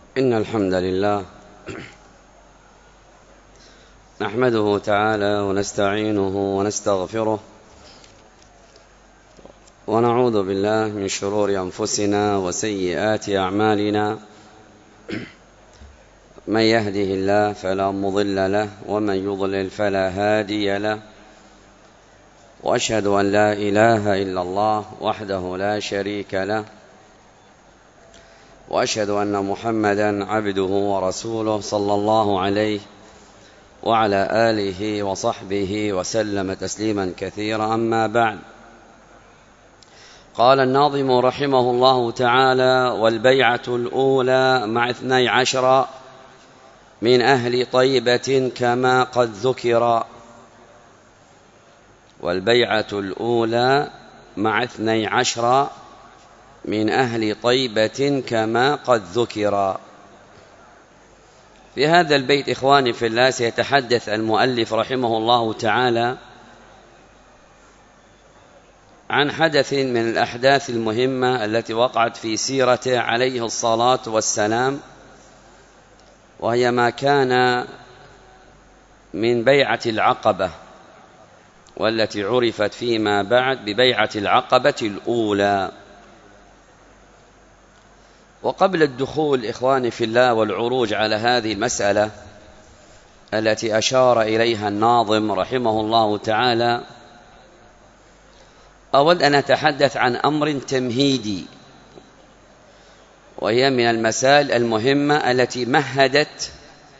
إن الحمد لله نحمده تعالى ونستعينه ونستغفره ونعوذ بالله من شرور أنفسنا وسيئات أعمالنا. من يهده الله فلا مضل له ومن يضلل فلا هادي له، وأشهد أن لا إله إلا الله وحده لا شريك له، وأشهد أن محمدا عبده ورسوله صلى الله عليه وعلى آله وصحبه وسلم تسليما كثيرا. أما بعد، قال الناظم رحمه الله تعالى: والبيعة الأولى مع 12 من أهل طيبة كما قد ذكر. والبيعة الأولى مع 12 من أهل طيبة كما قد ذكر. في هذا البيت إخواني في الله سيتحدث المؤلف رحمه الله تعالى عن حدث من الأحداث المهمة التي وقعت في سيرته عليه الصلاة والسلام، وهي ما كان من بيعة العقبة، والتي عرفت فيما بعد ببيعة العقبة الأولى. وقبل الدخول إخواني في الله والعروج على هذه المسألة التي أشار إليها الناظم رحمه الله تعالى، أود أن أتحدث عن أمر تمهيدي، وهي من المسائل المهمة التي مهدت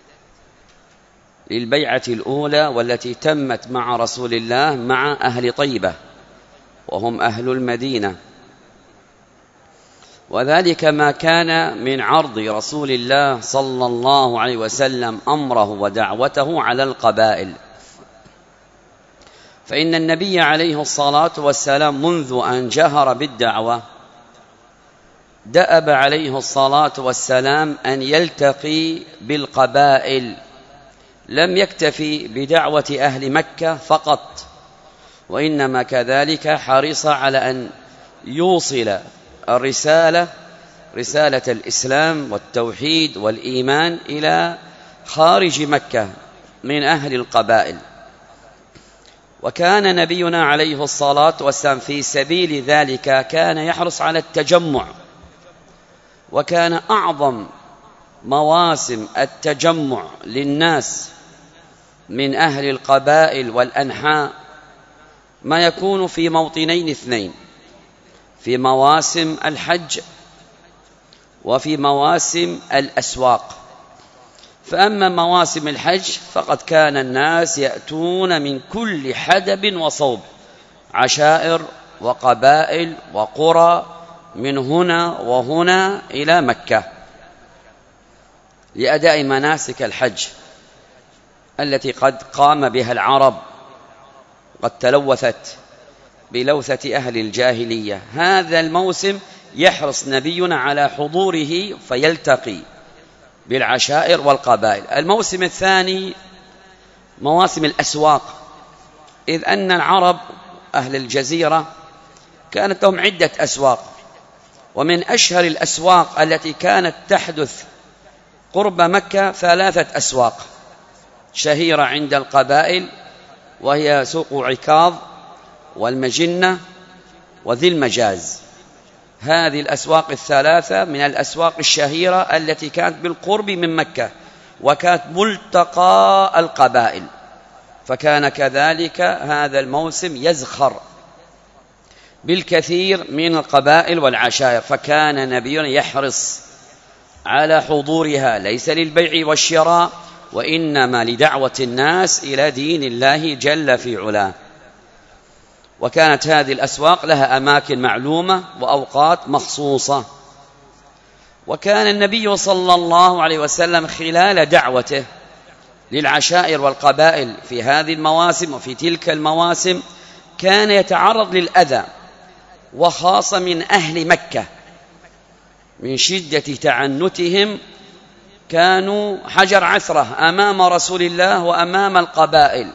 للبيعة الأولى والتي تمت مع رسول الله مع أهل طيبة وهم أهل المدينة، وذلك ما كان من عرض رسول الله صلى الله عليه وسلم أمره ودعوته على القبائل. فإن النبي عليه الصلاة والسلام منذ أن جهر بالدعوة دأب عليه الصلاة والسلام أن يلتقي بالقبائل، لم يكتفي بدعوة أهل مكة فقط، وإنما كذلك حرص على أن يوصل رسالة الإسلام والتوحيد والإيمان إلى خارج مكة من أهل القبائل. وكان نبينا عليه الصلاة والسلام في سبيل ذلك كان يحرص على التجمع، وكان أعظم مواسم التجمع للناس من أهل القبائل والأنحاء ما يكون في موطنين اثنين: في مواسم الحج وفي مواسم الأسواق. فأما مواسم الحج فقد كان الناس يأتون من كل حدب وصوب، عشائر وقبائل وقرى من هنا وهنا إلى مكة لأداء مناسك الحج التي قد قام بها العرب، قد تلوثت بلوثة أهل الجاهلية. هذا الموسم يحرص نبينا على حضوره فيلتقي بالعشائر والقبائل. الموسم الثاني مواسم الأسواق، إذ أن العرب أهل الجزيرة كانت لهم عدة أسواق، ومن أشهر الأسواق التي كانت تحدث قرب مكة 3 أسواق شهيرة عند القبائل، وهي سوق عكاظ والمجنة وذي المجاز. هذه الأسواق 3 من الأسواق الشهيرة التي كانت بالقرب من مكة، وكانت ملتقى القبائل. فكان كذلك هذا الموسم يزخر بالكثير من القبائل والعشائر، فكان نبينا يحرص على حضورها ليس للبيع والشراء، وإنما لدعوة الناس إلى دين الله جل في علاه. وكانت هذه الأسواق لها أماكن معلومة وأوقات مخصوصة. وكان النبي صلى الله عليه وسلم خلال دعوته للعشائر والقبائل في هذه المواسم وفي تلك المواسم كان يتعرض للأذى، وخاصة من أهل مكة من شدة تعنتهم، كانوا حجر عثرة أمام رسول الله وأمام القبائل،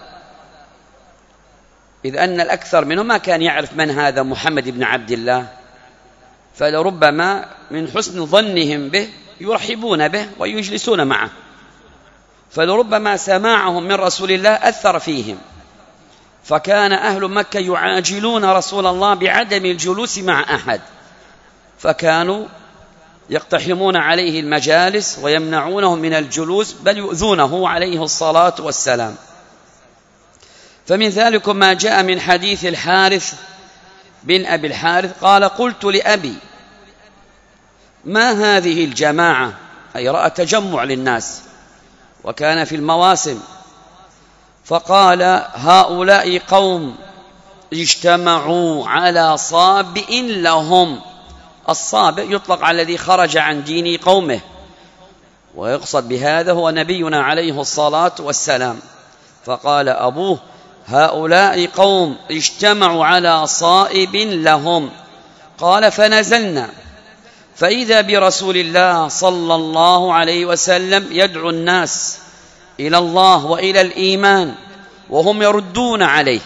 إذ أن الأكثر منهم ما كان يعرف من هذا محمد بن عبد الله، فلربما من حسن ظنهم به يرحبون به ويجلسون معه، فلربما سماعهم من رسول الله أثر فيهم، فكان أهل مكة يعاجلون رسول الله بعدم الجلوس مع أحد، فكانوا يقتحمون عليه المجالس ويمنعونه من الجلوس، بل يؤذونه عليه الصلاة والسلام. فمن ذلك ما جاء من حديث الحارث بن أبي الحارث قال: قلت لأبي: ما هذه الجماعة؟ أي رأى تجمع للناس وكان في المواسم، فقال: هؤلاء قوم اجتمعوا على صابئ لهم. الصابئ يطلق على الذي خرج عن دين قومه، ويقصد بهذا هو نبينا عليه الصلاة والسلام. فقال أبوه: هؤلاء قوم اجتمعوا على صائب لهم. قال: فنزلنا فإذا برسول الله صلى الله عليه وسلم يدعو الناس إلى الله وإلى الإيمان، وهم يردون عليه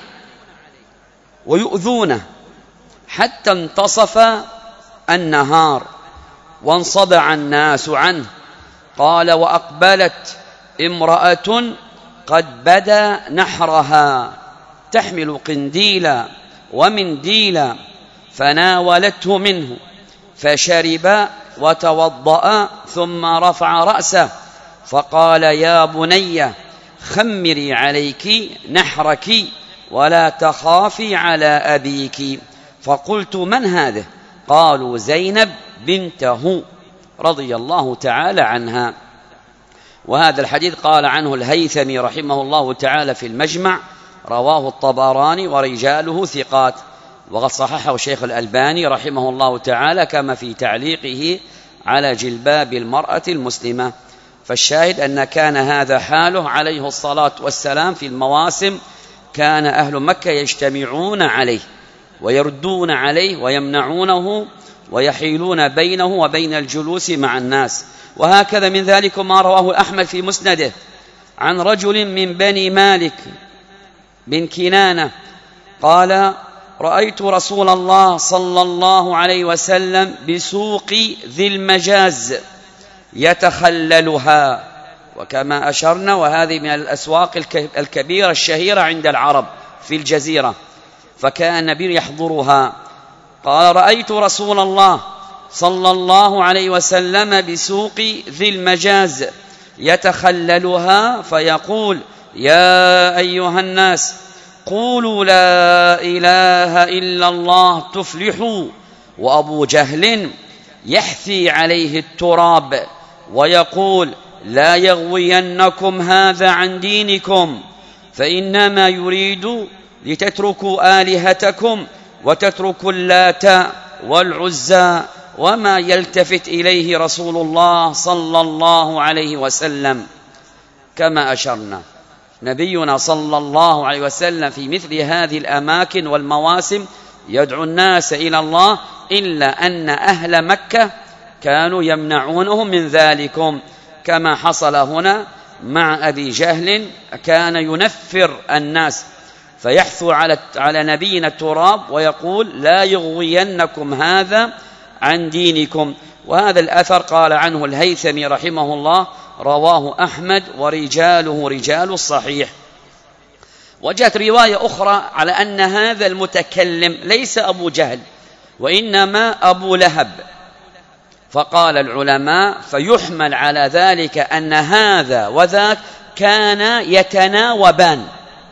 ويؤذونه، حتى انتصف النهار وانصدع الناس عنه. قال: وأقبلت امرأة قد بدا نحرها تحمل قنديلا ومنديلا، فناولته منه فشرب وتوضأ، ثم رفع رأسه فقال: يا بني خمري عليك نحرك ولا تخافي على أبيك. فقلت: من هذه؟ قالوا: زينب بنته رضي الله تعالى عنها. وهذا الحديث قال عنه الهيثمي رحمه الله تعالى في المجمع: رواه الطبراني ورجاله ثقات، وقد صححه الشيخ الألباني رحمه الله تعالى كما في تعليقه على جلباب المرأة المسلمة. فالشاهد أن كان هذا حاله عليه الصلاة والسلام في المواسم، كان أهل مكة يجتمعون عليه ويردون عليه ويمنعونه ويحيلون بينه وبين الجلوس مع الناس. وهكذا من ذلك ما رواه أحمد في مسنده عن رجل من بني مالك بن كنانة قال: رأيت رسول الله صلى الله عليه وسلم بسوق ذي المجاز يتخللها. وكما أشرنا، وهذه من الأسواق الكبيرة الشهيرة عند العرب في الجزيرة، فكان النبي يحضرها. قال: رأيت رسول الله صلى الله عليه وسلم بسوق ذي المجاز يتخللها فيقول: يا أيها الناس قولوا لا إله إلا الله تفلحوا. وأبو جهل يحثي عليه التراب ويقول: لا يغوينكم هذا عن دينكم، فإنما يريد لتتركوا آلهتكم وتتركوا اللات والعزى، وما يلتفت إليه رسول الله صلى الله عليه وسلم. كما أشرنا، نبينا صلى الله عليه وسلم في مثل هذه الأماكن والمواسم يدعو الناس إلى الله، إلا أن أهل مكة كانوا يمنعونهم من ذلكم، كما حصل هنا مع أبي جهل، كان ينفر الناس فيحثو على نبينا التراب ويقول: لا يغوينكم هذا عن دينكم. وهذا الأثر قال عنه الهيثمي رحمه الله: رواه أحمد ورجاله رجال الصحيح. وجاءت رواية أخرى على أن هذا المتكلم ليس أبو جهل وإنما أبو لهب، فقال العلماء: فيحمل على ذلك أن هذا وذاك كان يتناوبان،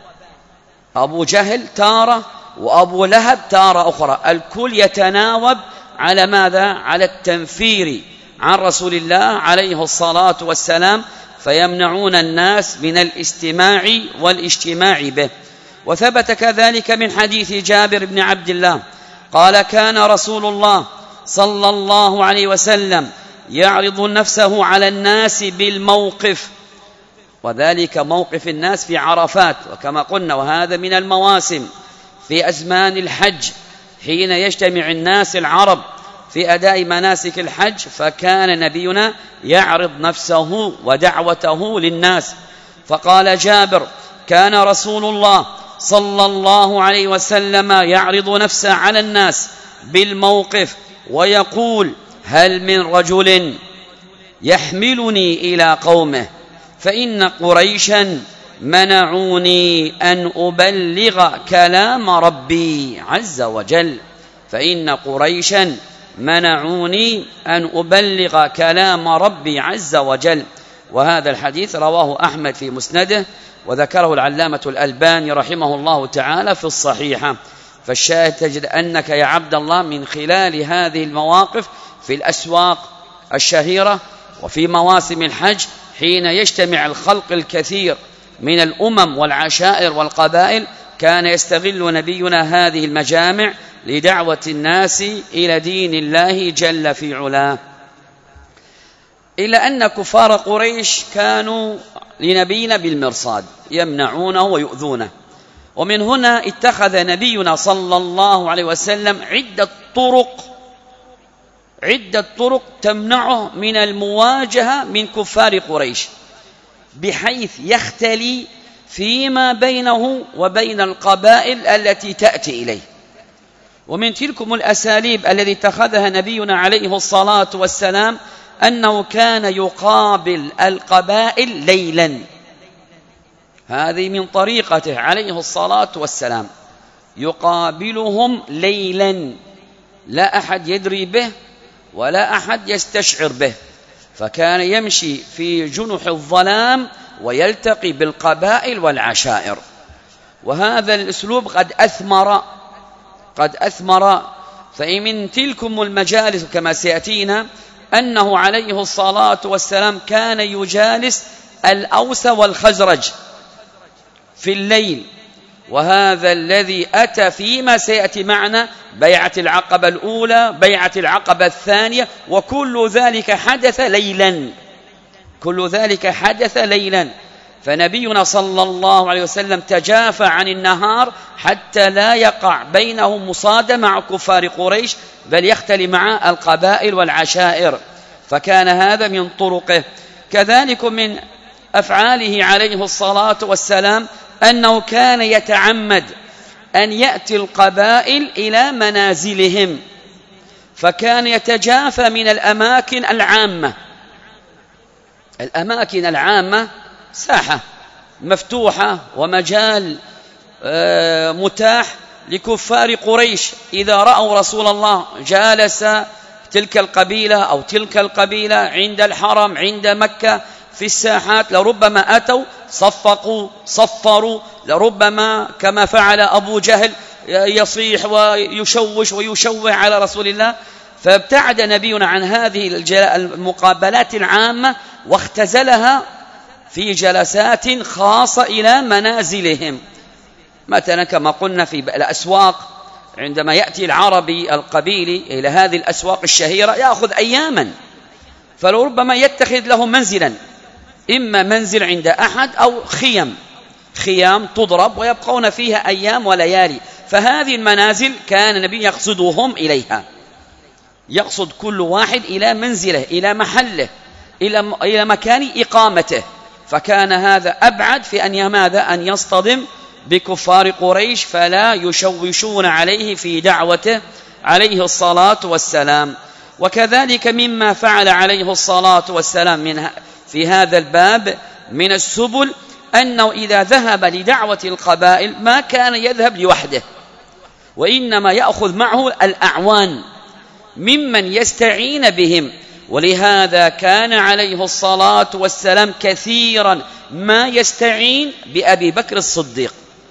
أبو جهل تارة وأبو لهب تارة أخرى، الكل يتناوب على ماذا؟ على التنفير عن رسول الله عليه الصلاة والسلام، فيمنعون الناس من الاستماع والاجتماع به. وثبت كذلك من حديث جابر بن عبد الله قال: كان رسول الله صلى الله عليه وسلم يعرض نفسه على الناس بالموقف، وذلك موقف الناس في عرفات، وكما قلنا وهذا من المواسم في أزمان الحج حين يجتمع الناس العرب في أداء مناسك الحج، فكان نبينا يعرض نفسه ودعوته للناس. فقال جابر: كان رسول الله صلى الله عليه وسلم يعرض نفسه على الناس بالموقف ويقول: هل من رجل يحملني إلى قومه، فإن قريشا منعوني أن أبلغ كلام ربي عز وجل. فإن قريشا منعوني أن أبلغ كلام ربي عز وجل. وهذا الحديث رواه أحمد في مسنده، وذكره العلامة الألباني رحمه الله تعالى في الصحيحة. فالشاهد تجد أنك يا عبد الله من خلال هذه المواقف في الأسواق الشهيرة وفي مواسم الحج، حين يجتمع الخلق الكثير من الأمم والعشائر والقبائل، كان يستغل نبينا هذه المجامع لدعوة الناس إلى دين الله جل في علاه. إلا أن كفار قريش كانوا لنبينا بالمرصاد، يمنعونه ويؤذونه. ومن هنا اتخذ نبينا صلى الله عليه وسلم عدة طرق تمنعه من المواجهة من كفار قريش، بحيث يختلي فيما بينه وبين القبائل التي تأتي إليه. ومن تلكم الأساليب التي اتخذها نبينا عليه الصلاة والسلام أنه كان يقابل القبائل ليلا. هذه من طريقته عليه الصلاة والسلام، يقابلهم ليلا، لا أحد يدري به ولا أحد يستشعر به، فكان يمشي في جنح الظلام ويلتقي بالقبائل والعشائر. وهذا الأسلوب قد أثمر. فمن تلكم المجالس كما سيأتينا أنه عليه الصلاة والسلام كان يجالس الأوس والخزرج في الليل، وهذا الذي أتى فيما سيأتي معنا بيعة العقبة الأولى، بيعة العقبة الثانية، وكل ذلك حدث ليلا. فنبينا صلى الله عليه وسلم تجافى عن النهار حتى لا يقع بينه مصادمة مع كفار قريش، بل يختلي مع القبائل والعشائر. فكان هذا من طرقه. كذلك من أفعاله عليه الصلاة والسلام أنه كان يتعمد أن يأتي القبائل إلى منازلهم، فكان يتجافى من الأماكن العامة، ساحة مفتوحة ومجال متاح لكفار قريش. إذا رأوا رسول الله جالس تلك القبيلة أو تلك القبيلة عند الحرم عند مكة في الساحات، لربما أتوا صفروا، لربما كما فعل أبو جهل يصيح ويشوش ويشوه على رسول الله. فابتعد نبينا عن هذه المقابلات العامة واختزلها في جلسات خاصة إلى منازلهم. مثلا كما قلنا في الأسواق، عندما يأتي العربي القبيلي إلى هذه الأسواق الشهيرة يأخذ أياما، فلربما يتخذ له منزلا، إما منزل عند أحد أو خيام تضرب ويبقون فيها أيام وليالي. فهذه المنازل كان النبي يقصدهم إليها، يقصد كل واحد إلى منزله، إلى محله، إلى مكان إقامته. فكان هذا أبعد في أن يصطدم بكفار قريش، فلا يشوشون عليه في دعوته عليه الصلاة والسلام. وكذلك مما فعل عليه الصلاة والسلام في هذا الباب من السبل أنه إذا ذهب لدعوة القبائل ما كان يذهب لوحده، وإنما يأخذ معه الأعوان ممن يستعين بهم. ولهذا كان عليه الصلاة والسلام كثيرا ما يستعين بأبي بكر الصديق،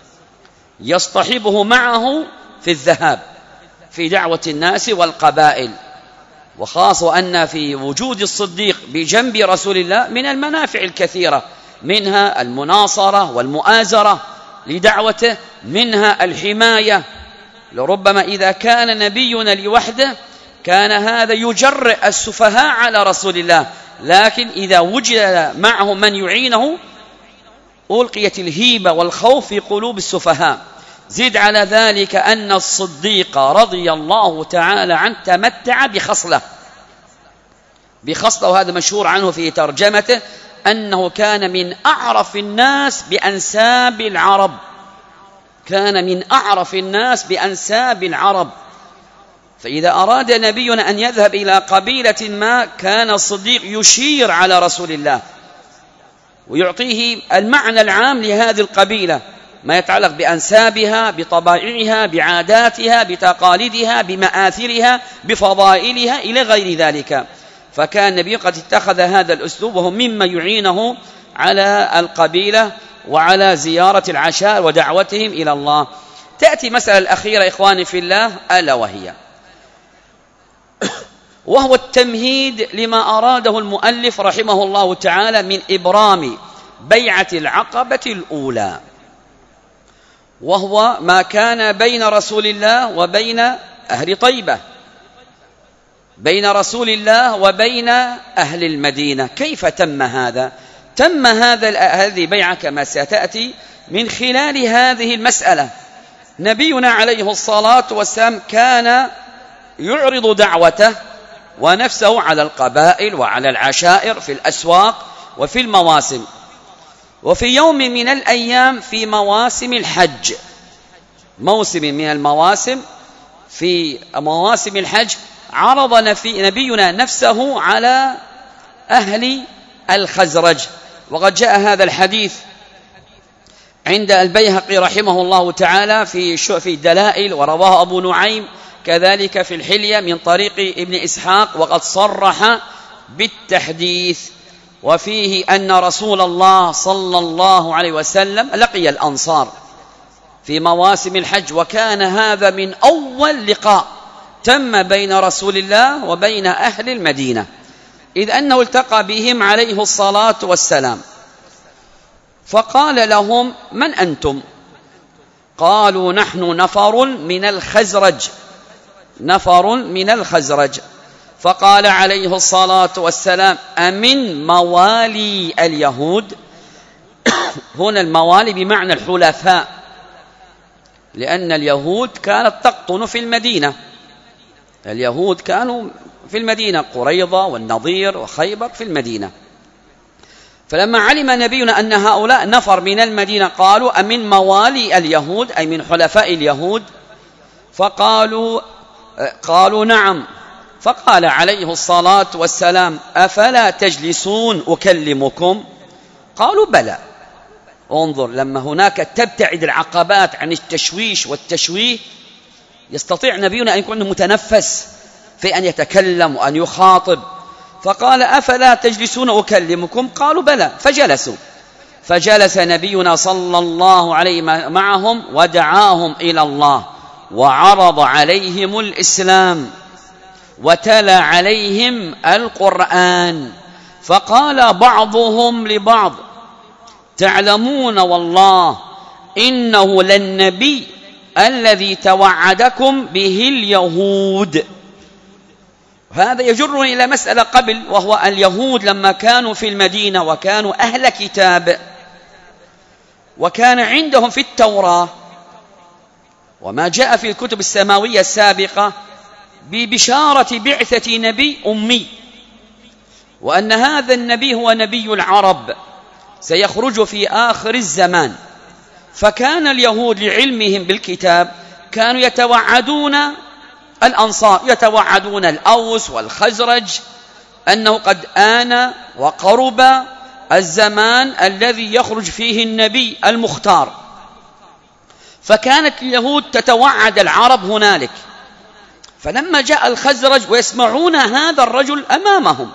يصطحبه معه في الذهاب في دعوة الناس والقبائل. وخاصة أن في وجود الصديق بجنب رسول الله من المنافع الكثيرة، منها المناصرة والمؤازرة لدعوته، منها الحماية. لربما إذا كان نبينا لوحده كان هذا يجرئ السفهاء على رسول الله، لكن إذا وجد معه من يعينه ألقيت الهيبة والخوف في قلوب السفهاء. زد على ذلك أن الصديق رضي الله تعالى عنه تمتع بخصلة، وهذا مشهور عنه في ترجمته، أنه كان من أعرف الناس بأنساب العرب، فإذا أراد نبينا أن يذهب إلى قبيلة ما كان الصديق يشير على رسول الله ويعطيه المعنى العام لهذه القبيلة، ما يتعلق بأنسابها، بطبائعها، بعاداتها، بتقاليدها، بمآثرها، بفضائلها إلى غير ذلك. فكان النبي قد اتخذ هذا الأسلوب، وهو مما يعينه على القبيلة وعلى زيارة العشائر ودعوتهم إلى الله. تأتي مسألة الأخيرة إخواني في الله، ألا وهو التمهيد لما أراده المؤلف رحمه الله تعالى من إبرام بيعة العقبة الأولى، وهو ما كان بين رسول الله وبين أهل طيبة، بين رسول الله وبين أهل المدينة. كيف تم هذا؟ تم هذه بيعة كما ستأتي من خلال هذه المسألة. نبينا عليه الصلاة والسلام كان يعرض دعوته ونفسه على القبائل وعلى العشائر في الأسواق وفي المواسم. وفي يوم من الأيام في مواسم الحج، موسم من المواسم، في مواسم الحج، عرض نبينا نفسه على أهل الخزرج. وقد جاء هذا الحديث عند البيهقي رحمه الله تعالى في الدلائل، ورواه أبو نعيم كذلك في الحلية من طريق ابن إسحاق، وقد صرح بالتحديث. وفيه أن رسول الله صلى الله عليه وسلم لقي الأنصار في مواسم الحج، وكان هذا من أول لقاء تم بين رسول الله وبين أهل المدينة، إذ أنه التقى بهم عليه الصلاة والسلام. فقال لهم: من أنتم؟ قالوا: نحن نفر من الخزرج، نفر من الخزرج. فقال عليه الصلاة والسلام: أمن موالي اليهود؟ هنا الموالي بمعنى الحلفاء، لأن اليهود كانت تقطن في المدينة، اليهود كانوا في المدينة، قريظة والنضير وخيبر في المدينة. فلما علم نبينا أن هؤلاء نفر من المدينة قالوا: أمن موالي اليهود، أي من حلفاء اليهود؟ قالوا: نعم. فقال عليه الصلاة والسلام: أفلا تجلسون أكلمكم؟ قالوا: بلى. انظر، لما هناك تبتعد العقبات عن التشويش والتشويه، يستطيع نبينا أن يكون متنفس في أن يتكلم وأن يخاطب. فقال: أفلا تجلسون أكلمكم؟ قالوا: بلى. فجلس نبينا صلى الله عليه معهم ودعاهم إلى الله، وعرض عليهم الإسلام، وتلا عليهم القرآن. فقال بعضهم لبعض: تعلمون والله إنه للنبي الذي توعدكم به اليهود. هذا يجرني إلى مسألة قبل، وهو اليهود لما كانوا في المدينة وكانوا أهل كتاب، وكان عندهم في التوراة وما جاء في الكتب السماوية السابقة ببشارة بعثة نبي أمي، وأن هذا النبي هو نبي العرب سيخرج في آخر الزمان. فكان اليهود لعلمهم بالكتاب كانوا يتوعدون الأنصار، يتوعدون الأوس والخزرج أنه قد آن وقرب الزمان الذي يخرج فيه النبي المختار. فكانت اليهود تتوعد العرب هنالك. فلما جاء الخزرج ويسمعون هذا الرجل أمامهم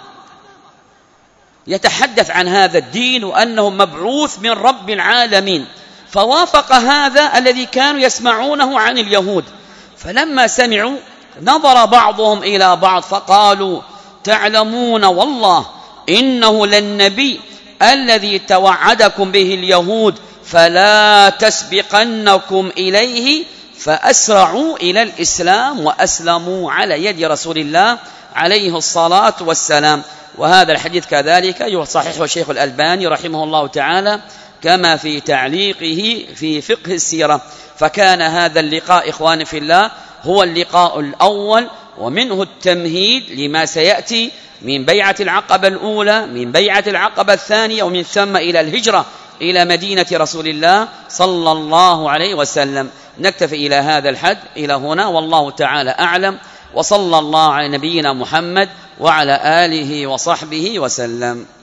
يتحدث عن هذا الدين وأنه مبعوث من رب العالمين، فوافق هذا الذي كانوا يسمعونه عن اليهود. فلما سمعوا نظر بعضهم إلى بعض فقالوا: تعلمون والله إنه للنبي الذي توعدكم به اليهود، فلا تسبقنكم إليه. فأسرعوا إلى الإسلام وأسلموا على يد رسول الله عليه الصلاة والسلام. وهذا الحديث كذلك يصححه الشيخ الألباني رحمه الله تعالى كما في تعليقه في فقه السيرة. فكان هذا اللقاء إخواني في الله هو اللقاء الأول، ومنه التمهيد لما سيأتي من بيعة العقبة الأولى، من بيعة العقبة الثانية، ومن ثم إلى الهجرة إلى مدينة رسول الله صلى الله عليه وسلم. نكتفي إلى هذا الحد إلى هنا، والله تعالى أعلم. وصلى الله على نبينا محمد وعلى آله وصحبه وسلم.